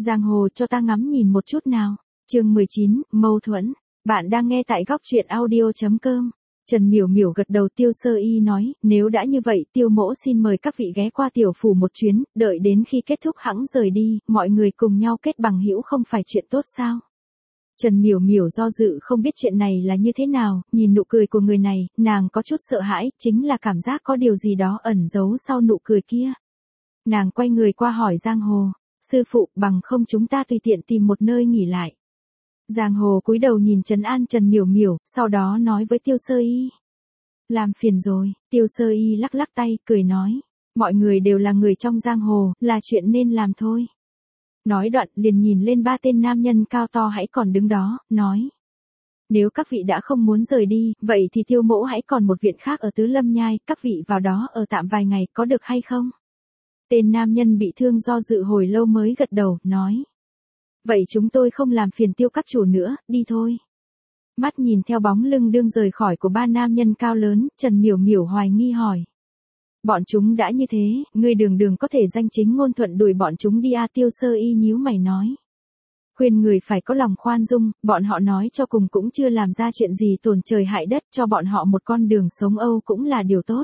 Giang hồ cho ta ngắm nhìn một chút nào. Chương 19, mâu thuẫn. Bạn đang nghe tại góc truyện audio.com. Trần Miểu Miểu gật đầu. Tiêu Sơ Y nói, nếu đã như vậy, Tiêu mỗ xin mời các vị ghé qua tiểu phủ một chuyến, đợi đến khi kết thúc hẵng rời đi, mọi người cùng nhau kết bằng hữu không phải chuyện tốt sao? Trần Miểu Miểu do dự không biết chuyện này là như thế nào, nhìn nụ cười của người này, nàng có chút sợ hãi, chính là cảm giác có điều gì đó ẩn giấu sau nụ cười kia. Nàng quay người qua hỏi Giang Hồ, sư phụ, bằng không chúng ta tùy tiện tìm một nơi nghỉ lại. Giang Hồ cúi đầu nhìn trấn an Trần Miểu Miểu, sau đó nói với Tiêu Sơ Y. Làm phiền rồi. Tiêu Sơ Y lắc lắc tay, cười nói, mọi người đều là người trong giang hồ, là chuyện nên làm thôi. Nói đoạn liền nhìn lên ba tên nam nhân cao to hãy còn đứng đó, nói. Nếu các vị đã không muốn rời đi, vậy thì Tiêu mỗ hãy còn một viện khác ở Tứ Lâm Nhai, các vị vào đó ở tạm vài ngày, có được hay không? Tên nam nhân bị thương do dự hồi lâu mới gật đầu, nói. Vậy chúng tôi không làm phiền Tiêu các chủ nữa, đi thôi. Mắt nhìn theo bóng lưng đương rời khỏi của ba nam nhân cao lớn, Trần Miểu Miểu hoài nghi hỏi. Bọn chúng đã như thế, ngươi đường có thể danh chính ngôn thuận đuổi bọn chúng đi à? Tiêu Sơ Y nhíu mày nói. Khuyên người phải có lòng khoan dung, bọn họ nói cho cùng cũng chưa làm ra chuyện gì tổn trời hại đất, cho bọn họ một con đường sống Âu cũng là điều tốt.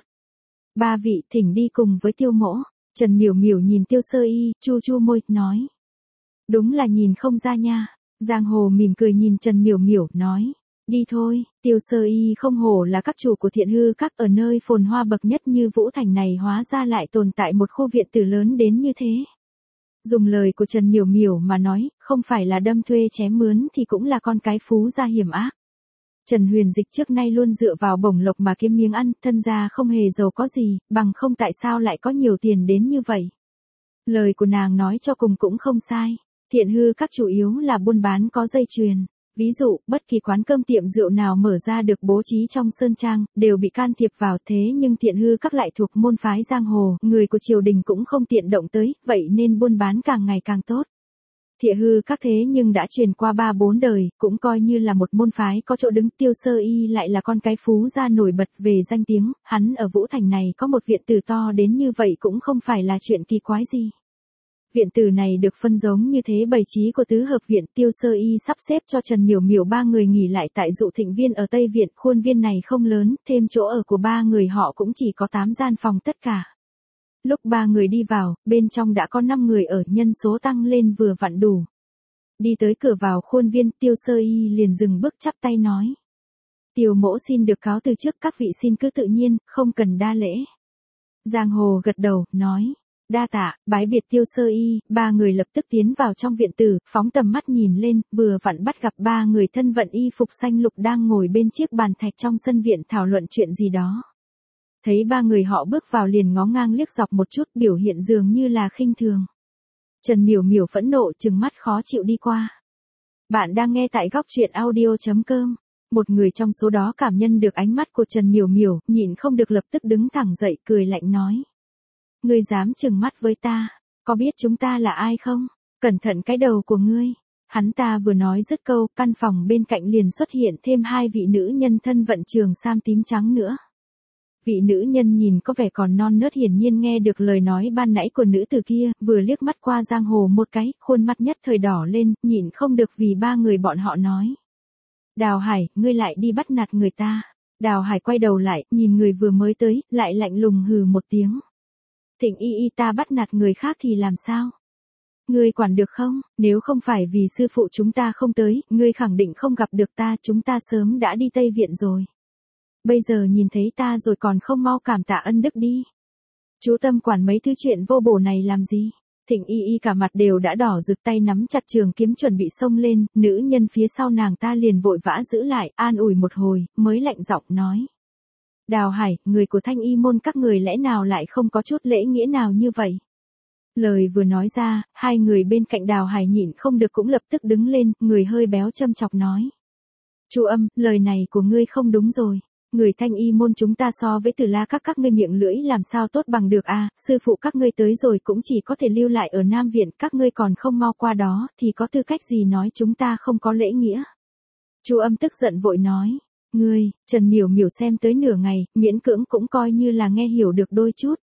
Ba vị thỉnh đi cùng với Tiêu mỗ. Trần Miểu Miểu nhìn Tiêu Sơ Y, chu chu môi, nói. Đúng là nhìn không ra nha. Giang Hồ mỉm cười nhìn Trần Miểu Miểu, nói. Đi thôi. Tiêu Sơ Y không hổ là các chủ của Thiện Hư Các, ở nơi phồn hoa bậc nhất như Vũ Thành này hóa ra lại tồn tại một khu viện tử lớn đến như thế. Dùng lời của Trần Miểu Miểu mà nói, không phải là đâm thuê chém mướn thì cũng là con cái phú gia hiểm ác. Trần Huyền Dịch trước nay luôn dựa vào bổng lộc mà kiếm miếng ăn, thân gia không hề giàu có gì, bằng không tại sao lại có nhiều tiền đến như vậy. Lời của nàng nói cho cùng cũng không sai. Thiện Hư Các chủ yếu là buôn bán có dây chuyền. Ví dụ, bất kỳ quán cơm tiệm rượu nào mở ra được bố trí trong sơn trang, đều bị can thiệp vào, thế nhưng Thiện Hư Các lại thuộc môn phái giang hồ, người của triều đình cũng không tiện động tới, vậy nên buôn bán càng ngày càng tốt. Thiện Hư Các thế nhưng đã truyền qua 3-4 đời, cũng coi như là một môn phái có chỗ đứng. Tiêu Sơ Y lại là con cái phú gia nổi bật về danh tiếng, hắn ở Vũ Thành này có một viện tử to đến như vậy cũng không phải là chuyện kỳ quái gì. Viện tử này được phân giống như thế bày trí của tứ hợp viện. Tiêu Sơ Y sắp xếp cho Trần Miểu Miểu ba người nghỉ lại tại Dụ Thịnh Viên ở Tây Viện. Khuôn viên này không lớn, thêm chỗ ở của ba người họ cũng chỉ có 8 gian phòng tất cả. Lúc ba người đi vào, bên trong đã có 5 người ở, nhân số tăng lên vừa vặn đủ. Đi tới cửa vào khuôn viên, Tiêu Sơ Y liền dừng bước chắp tay nói. Tiêu mỗ xin được cáo từ trước, các vị xin cứ tự nhiên, không cần đa lễ. Giang Hồ gật đầu, nói. Đa tạ. Bái biệt Tiêu Sơ Y, ba người lập tức tiến vào trong viện tử, phóng tầm mắt nhìn lên, vừa vặn bắt gặp ba người thân vận y phục xanh lục đang ngồi bên chiếc bàn thạch trong sân viện thảo luận chuyện gì đó. Thấy ba người họ bước vào liền ngó ngang liếc dọc một chút, biểu hiện dường như là khinh thường. Trần Miểu Miểu phẫn nộ trừng mắt khó chịu đi qua. Bạn đang nghe tại góc truyện audio.com. Một người trong số đó cảm nhận được ánh mắt của Trần Miểu Miểu, nhịn không được lập tức đứng thẳng dậy, cười lạnh nói. Ngươi dám trừng mắt với ta, có biết chúng ta là ai không? Cẩn thận cái đầu của ngươi. Hắn ta vừa nói dứt câu, căn phòng bên cạnh liền xuất hiện thêm 2 vị nữ nhân thân vận trường sam tím trắng nữa. Vị nữ nhân nhìn có vẻ còn non nớt, hiển nhiên nghe được lời nói ban nãy của nữ tử kia, vừa liếc mắt qua Giang Hồ một cái, khuôn mặt nhất thời đỏ lên, nhịn không được vì ba người bọn họ nói. Đào Hải, ngươi lại đi bắt nạt người ta. Đào Hải quay đầu lại, nhìn người vừa mới tới, lại lạnh lùng hừ một tiếng. Thịnh Y ta bắt nạt người khác thì làm sao? Ngươi quản được không? Nếu không phải vì sư phụ chúng ta không tới, ngươi khẳng định không gặp được ta, chúng ta sớm đã đi Tây Viện rồi. Bây giờ nhìn thấy ta rồi còn không mau cảm tạ ân đức đi. Chú tâm quản mấy thứ chuyện vô bổ này làm gì? Thịnh Y cả mặt đều đã đỏ rực, tay nắm chặt trường kiếm chuẩn bị xông lên, nữ nhân phía sau nàng ta liền vội vã giữ lại, an ủi một hồi, mới lạnh giọng nói. Đào Hải, người của Thanh Y môn các người lẽ nào lại không có chút lễ nghĩa nào như vậy? Lời vừa nói ra, hai người bên cạnh Đào Hải nhịn không được cũng lập tức đứng lên, người hơi béo châm chọc nói. Chu Âm, lời này của ngươi không đúng rồi. Người Thanh Y môn chúng ta so với Tử La các ngươi miệng lưỡi làm sao tốt bằng được à? Sư phụ các ngươi tới rồi cũng chỉ có thể lưu lại ở Nam Viện, các ngươi còn không mau qua đó, thì có tư cách gì nói chúng ta không có lễ nghĩa? Chu Âm tức giận vội nói. Ngươi, Trần Miểu Miểu xem tới nửa ngày, miễn cưỡng cũng coi như là nghe hiểu được đôi chút.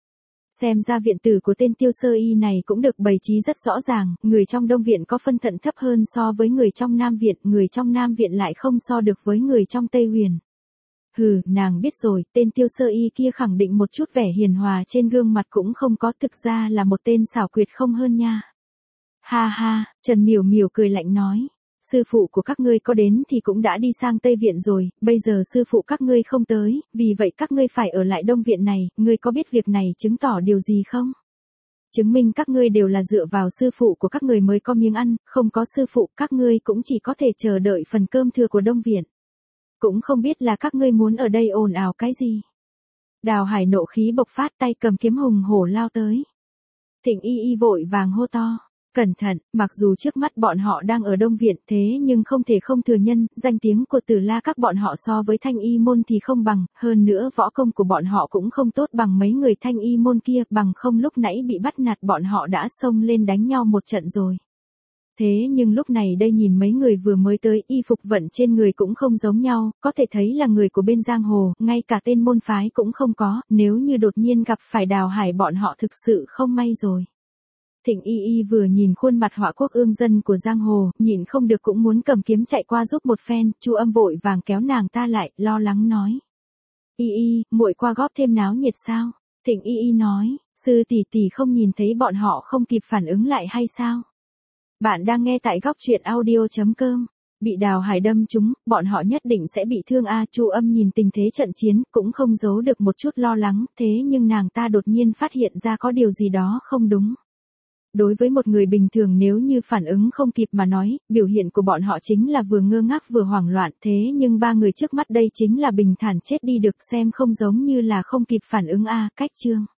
Xem ra viện tử của tên Tiêu Sơ Y này cũng được bày trí rất rõ ràng, người trong Đông viện có phân thận thấp hơn so với người trong Nam viện, người trong Nam viện lại không so được với người trong Tây huyền. Hừ, nàng biết rồi, tên Tiêu Sơ Y kia khẳng định một chút vẻ hiền hòa trên gương mặt cũng không có, thực ra là một tên xảo quyệt không hơn nha. Ha ha, Trần Miểu Miểu cười lạnh nói. Sư phụ của các ngươi có đến thì cũng đã đi sang Tây viện rồi, bây giờ sư phụ các ngươi không tới, vì vậy các ngươi phải ở lại Đông viện này, ngươi có biết việc này chứng tỏ điều gì không? Chứng minh các ngươi đều là dựa vào sư phụ của các ngươi mới có miếng ăn, không có sư phụ các ngươi cũng chỉ có thể chờ đợi phần cơm thừa của Đông viện. Cũng không biết là các ngươi muốn ở đây ồn ào cái gì. Đào Hải nộ khí bộc phát, tay cầm kiếm hùng hổ lao tới. Thịnh Y Y vội vàng hô to. Cẩn thận, mặc dù trước mắt bọn họ đang ở Đông viện thế nhưng không thể không thừa nhân, danh tiếng của Tử La các bọn họ so với Thanh Y môn thì không bằng, hơn nữa võ công của bọn họ cũng không tốt bằng mấy người Thanh Y môn kia, bằng không lúc nãy bị bắt nạt bọn họ đã xông lên đánh nhau một trận rồi. Thế nhưng lúc này đây nhìn mấy người vừa mới tới, y phục vận trên người cũng không giống nhau, có thể thấy là người của bên giang hồ, ngay cả tên môn phái cũng không có, nếu như đột nhiên gặp phải Đào Hải bọn họ thực sự không may rồi. Thịnh Y Y vừa nhìn khuôn mặt họa quốc ương dân của giang hồ, nhịn không được cũng muốn cầm kiếm chạy qua giúp một phen, Chu Âm vội vàng kéo nàng ta lại, lo lắng nói. Y Y, muội qua góp thêm náo nhiệt sao? Thịnh Y Y nói, sư tỷ tỷ không nhìn thấy bọn họ không kịp phản ứng lại hay sao? Bạn đang nghe tại góc truyện audio.com. Bị Đào Hải đâm trúng, bọn họ nhất định sẽ bị thương a. Chu Âm nhìn tình thế trận chiến, cũng không giấu được một chút lo lắng, thế nhưng nàng ta đột nhiên phát hiện ra có điều gì đó không đúng. Đối với một người bình thường nếu như phản ứng không kịp mà nói, biểu hiện của bọn họ chính là vừa ngơ ngác vừa hoảng loạn, thế nhưng ba người trước mắt đây chính là bình thản chết đi được, xem không giống như là không kịp phản ứng a. Cách chương